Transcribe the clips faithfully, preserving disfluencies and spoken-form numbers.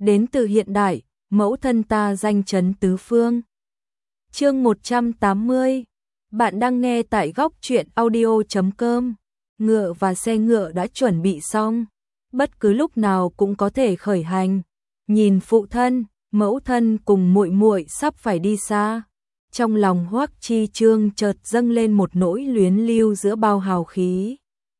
đến từ hiện đại, mẫu thân ta danh chấn tứ phương. Chương một trăm tám mươi. Bạn đang nghe tại góc truyện audio chấm com. Ngựa và xe ngựa đã chuẩn bị xong, bất cứ lúc nào cũng có thể khởi hành. Nhìn phụ thân, mẫu thân cùng muội muội sắp phải đi xa, trong lòng Hoắc Chi Trương chợt dâng lên một nỗi luyến lưu giữa bao hào khí.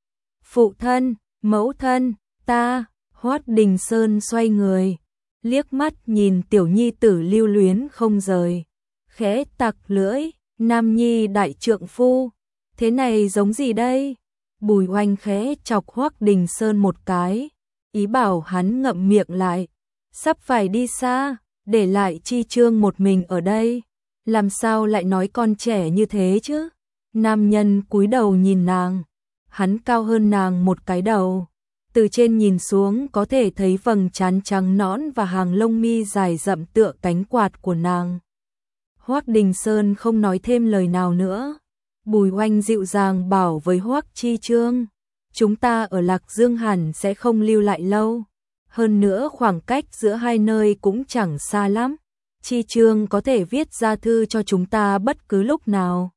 Phụ thân, mẫu thân, ta, Hoắc Đình Sơn xoay người, liếc mắt nhìn tiểu nhi tử lưu luyến không rời, khẽ tặc lưỡi, nam nhi đại trượng phu, thế này giống gì đây? Bùi Oanh khẽ chọc Hoắc Đình Sơn một cái, ý bảo hắn ngậm miệng lại, sắp phải đi xa, để lại Chi Trương một mình ở đây, làm sao lại nói con trẻ như thế chứ? Nam nhân cúi đầu nhìn nàng, hắn cao hơn nàng một cái đầu, từ trên nhìn xuống có thể thấy vầng trán trắng nõn và hàng lông mi dài rậm tựa cánh quạt của nàng. Hoắc Đình Sơn không nói thêm lời nào nữa. Bùi Oanh dịu dàng bảo với Hoắc Chi Trương, chúng ta ở Lạc Dương hẳn sẽ không lưu lại lâu, hơn nữa khoảng cách giữa hai nơi cũng chẳng xa lắm, Chi Trương có thể viết ra thư cho chúng ta bất cứ lúc nào.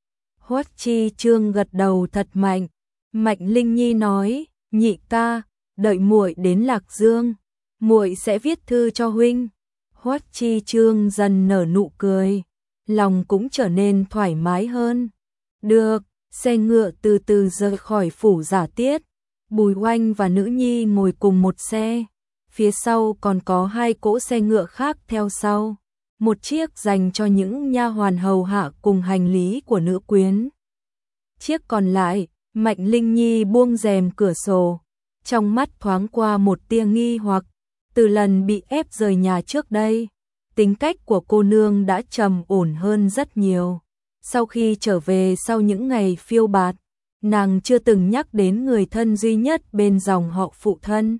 Hoắc Chi Trương gật đầu thật mạnh. Mạnh Linh Nhi nói, nhị ca, đợi muội đến Lạc Dương, muội sẽ viết thư cho huynh. Hoắc Chi Trương dần nở nụ cười, lòng cũng trở nên thoải mái hơn. Được, xe ngựa từ từ rời khỏi phủ Giả Tiết, Bùi Oanh và nữ nhi ngồi cùng một xe, phía sau còn có hai cỗ xe ngựa khác theo sau, một chiếc dành cho những nha hoàn hầu hạ cùng hành lý của nữ quyến. Chiếc còn lại, Mạnh Linh Nhi buông rèm cửa sổ, trong mắt thoáng qua một tia nghi hoặc, từ lần bị ép rời nhà trước đây, tính cách của cô nương đã trầm ổn hơn rất nhiều. Sau khi trở về sau những ngày phiêu bạt, nàng chưa từng nhắc đến người thân duy nhất bên dòng họ phụ thân.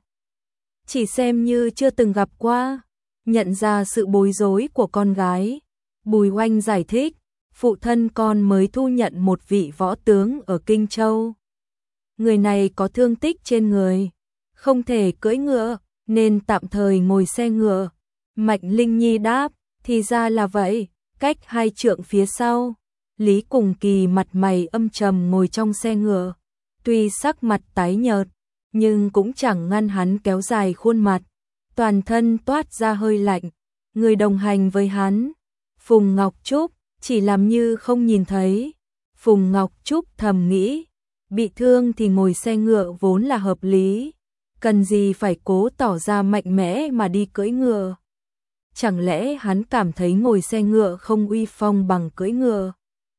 Chỉ xem như chưa từng gặp qua. Nhận ra sự bối rối của con gái, Bùi Oanh giải thích, phụ thân con mới thu nhận một vị võ tướng ở Kinh Châu. Người này có thương tích trên người, không thể cưỡi ngựa, nên tạm thời ngồi xe ngựa. Mạnh Linh Nhi đáp, thì ra là vậy, cách hai trượng phía sau. Lý Cùng Kỳ mặt mày âm trầm ngồi trong xe ngựa, tuy sắc mặt tái nhợt, nhưng cũng chẳng ngăn hắn kéo dài khuôn mặt, toàn thân toát ra hơi lạnh. Người đồng hành với hắn, Phùng Ngọc Trúc, chỉ làm như không nhìn thấy. Phùng Ngọc Trúc thầm nghĩ, bị thương thì ngồi xe ngựa vốn là hợp lý, cần gì phải cố tỏ ra mạnh mẽ mà đi cưỡi ngựa. Chẳng lẽ hắn cảm thấy ngồi xe ngựa không uy phong bằng cưỡi ngựa,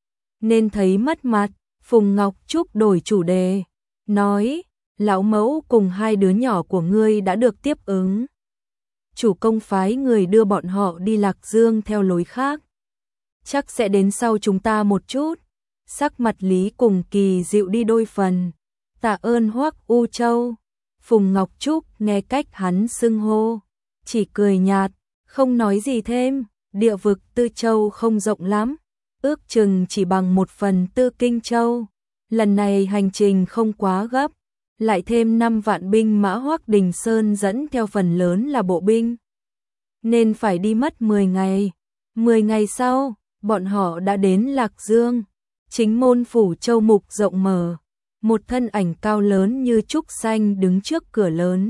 nên thấy mất mặt? Phùng Ngọc Trúc đổi chủ đề, nói, lão mẫu cùng hai đứa nhỏ của ngươi đã được tiếp ứng. Chủ công phái người đưa bọn họ đi Lạc Dương theo lối khác, chắc sẽ đến sau chúng ta một chút. Sắc mặt Lý Cùng Kỳ dịu đi đôi phần, tạ ơn Hoắc U Châu. Phùng Ngọc Trúc nghe cách hắn xưng hô, chỉ cười nhạt, không nói gì thêm. Địa vực Tư Châu không rộng lắm, ước chừng chỉ bằng một phần tư Kinh Châu. Lần này hành trình không quá gấp, lại thêm năm vạn binh mã Hoắc Đình Sơn dẫn theo phần lớn là bộ binh, nên phải đi mất mười ngày. mười ngày sau, bọn họ đã đến Lạc Dương. Chính môn phủ Châu Mục rộng mở, một thân ảnh cao lớn như trúc xanh đứng trước cửa lớn.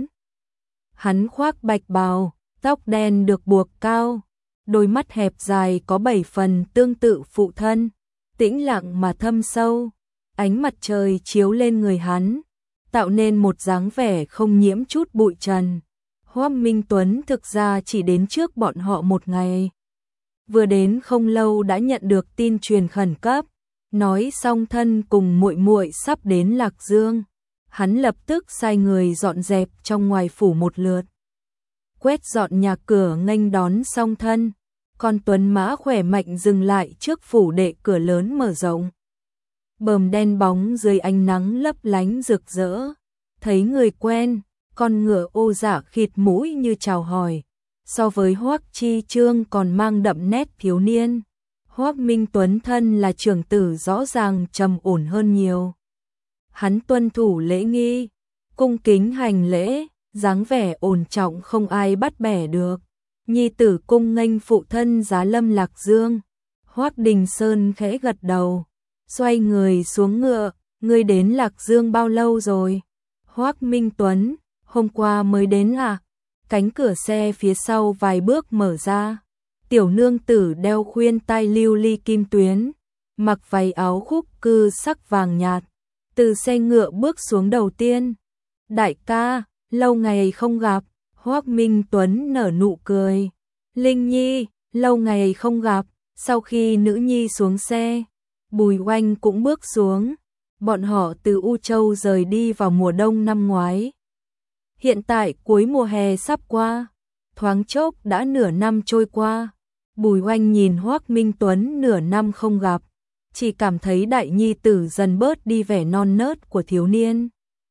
Hắn khoác bạch bào, tóc đen được buộc cao, đôi mắt hẹp dài có bảy phần tương tự phụ thân, tĩnh lặng mà thâm sâu. Ánh mặt trời chiếu lên người hắn, tạo nên một dáng vẻ không nhiễm chút bụi trần. Hoắc Minh Tuấn thực ra chỉ đến trước bọn họ một ngày, vừa đến không lâu đã nhận được tin truyền khẩn cấp, nói song thân cùng muội muội sắp đến Lạc Dương. Hắn lập tức sai người dọn dẹp trong ngoài phủ một lượt, quét dọn nhà cửa nghênh đón song thân. Con tuấn mã khỏe mạnh dừng lại trước phủ đệ, cửa lớn mở rộng, bờm đen bóng dưới ánh nắng lấp lánh rực rỡ. Thấy người quen, con ngựa ô dạ khịt mũi như chào hỏi, so với Hoắc Chi Trương còn mang đậm nét thiếu niên. Hoắc Minh Tuấn thân là trưởng tử rõ ràng trầm ổn hơn nhiều. Hắn tuân thủ lễ nghi, cung kính hành lễ, dáng vẻ ổn trọng không ai bắt bẻ được. Nhi tử cung nghênh phụ thân giá lâm Lạc Dương. Hoắc Đình Sơn khẽ gật đầu, xoay người xuống ngựa, ngươi đến Lạc Dương bao lâu rồi? Hoắc Minh Tuấn, hôm qua mới đến à? Cánh cửa xe phía sau vài bước mở ra. Tiểu nương tử đeo khuyên tai lưu ly kim tuyến, mặc váy áo khúc cư sắc vàng nhạt, từ xe ngựa bước xuống đầu tiên. Đại ca, lâu ngày không gặp. Hoắc Minh Tuấn nở nụ cười. Linh Nhi, lâu ngày không gặp. Sau khi nữ nhi xuống xe, Bùi Oanh cũng bước xuống. Bọn họ từ U Châu rời đi vào mùa đông năm ngoái. Hiện tại cuối mùa hè sắp qua, thoáng chốc đã nửa năm trôi qua. Bùi Oanh nhìn Hoắc Minh Tuấn nửa năm không gặp, chỉ cảm thấy đại nhi tử dần bớt đi vẻ non nớt của thiếu niên.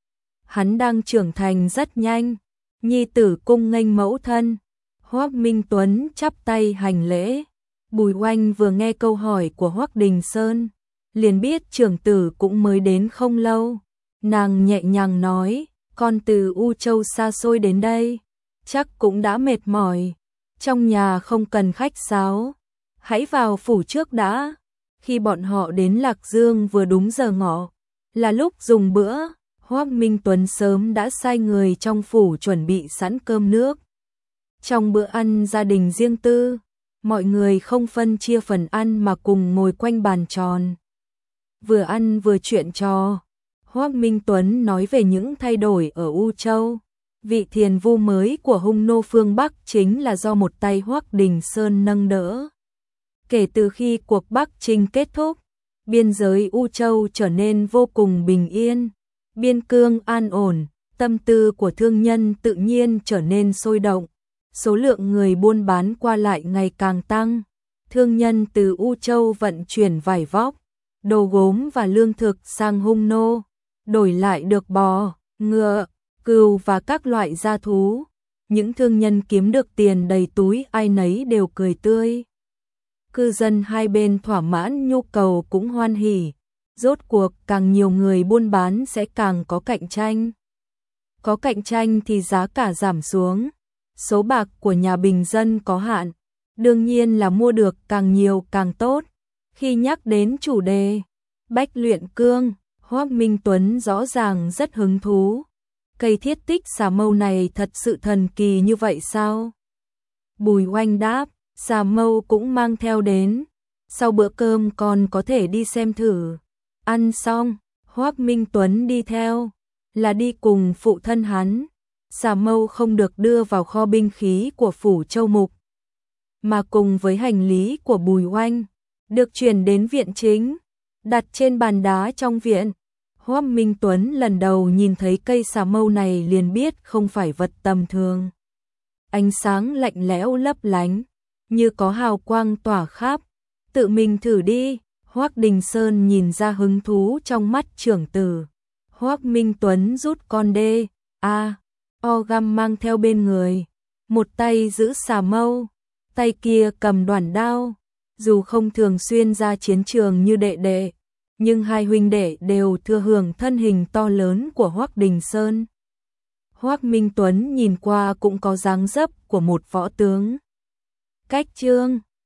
Hắn đang trưởng thành rất nhanh. Nhi tử cung nghênh mẫu thân. Hoắc Minh Tuấn chắp tay hành lễ. Bùi Oanh vừa nghe câu hỏi của Hoắc Đình Sơn, liền biết trưởng tử cũng mới đến không lâu. Nàng nhẹ nhàng nói, con từ U Châu xa xôi đến đây, chắc cũng đã mệt mỏi. Trong nhà không cần khách sáo, hãy vào phủ trước đã. Khi bọn họ đến Lạc Dương vừa đúng giờ ngọ, là lúc dùng bữa. Hoắc Minh Tuấn sớm đã sai người trong phủ chuẩn bị sẵn cơm nước. Trong bữa ăn gia đình riêng tư, mọi người không phân chia phần ăn mà cùng ngồi quanh bàn tròn. Vừa ăn vừa chuyện trò, Hoắc Minh Tuấn nói về những thay đổi ở U Châu. Vị thiền vu mới của Hung Nô phương Bắc chính là do một tay Hoắc Đình Sơn nâng đỡ. Kể từ khi cuộc Bắc Chinh kết thúc, biên giới U Châu trở nên vô cùng bình yên, biên cương an ổn, tâm tư của thương nhân tự nhiên trở nên sôi động. Số lượng người buôn bán qua lại ngày càng tăng. Thương nhân từ U Châu vận chuyển vải vóc, đồ gốm và lương thực sang Hung Nô, đổi lại được bò, ngựa, cừu và các loại gia thú. Những thương nhân kiếm được tiền đầy túi ai nấy đều cười tươi. Cư dân hai bên thỏa mãn nhu cầu cũng hoan hỉ. Rốt cuộc càng nhiều người buôn bán sẽ càng có cạnh tranh. Có cạnh tranh thì giá cả giảm xuống. Số bạc của nhà bình dân có hạn, đương nhiên là mua được càng nhiều càng tốt. Khi nhắc đến chủ đề Bách Luyện Cương, Hoắc Minh Tuấn rõ ràng rất hứng thú. Cây thiết tích xà mâu này thật sự thần kỳ như vậy sao? Bùi Oanh đáp, xà mâu cũng mang theo đến. Sau bữa cơm còn có thể đi xem thử. Ăn xong, Hoắc Minh Tuấn đi theo, là đi cùng phụ thân hắn. Xà mâu không được đưa vào kho binh khí của phủ Châu Mục, mà cùng với hành lý của Bùi Oanh, được chuyển đến viện chính, đặt trên bàn đá trong viện. Hoắc Minh Tuấn lần đầu nhìn thấy cây xà mâu này liền biết không phải vật tầm thường. Ánh sáng lạnh lẽo lấp lánh, như có hào quang tỏa khắp. Tự mình thử đi. Hoắc Đình Sơn nhìn ra hứng thú trong mắt trưởng tử. Hoắc Minh Tuấn rút con đê a o găm mang theo bên người, một tay giữ xà mâu, tay kia cầm đoản đao. Dù không thường xuyên ra chiến trường như đệ đệ, nhưng hai huynh đệ đều thừa hưởng thân hình to lớn của Hoắc Đình Sơn. Hoắc Minh Tuấn nhìn qua cũng có dáng dấp của một võ tướng. Cách trương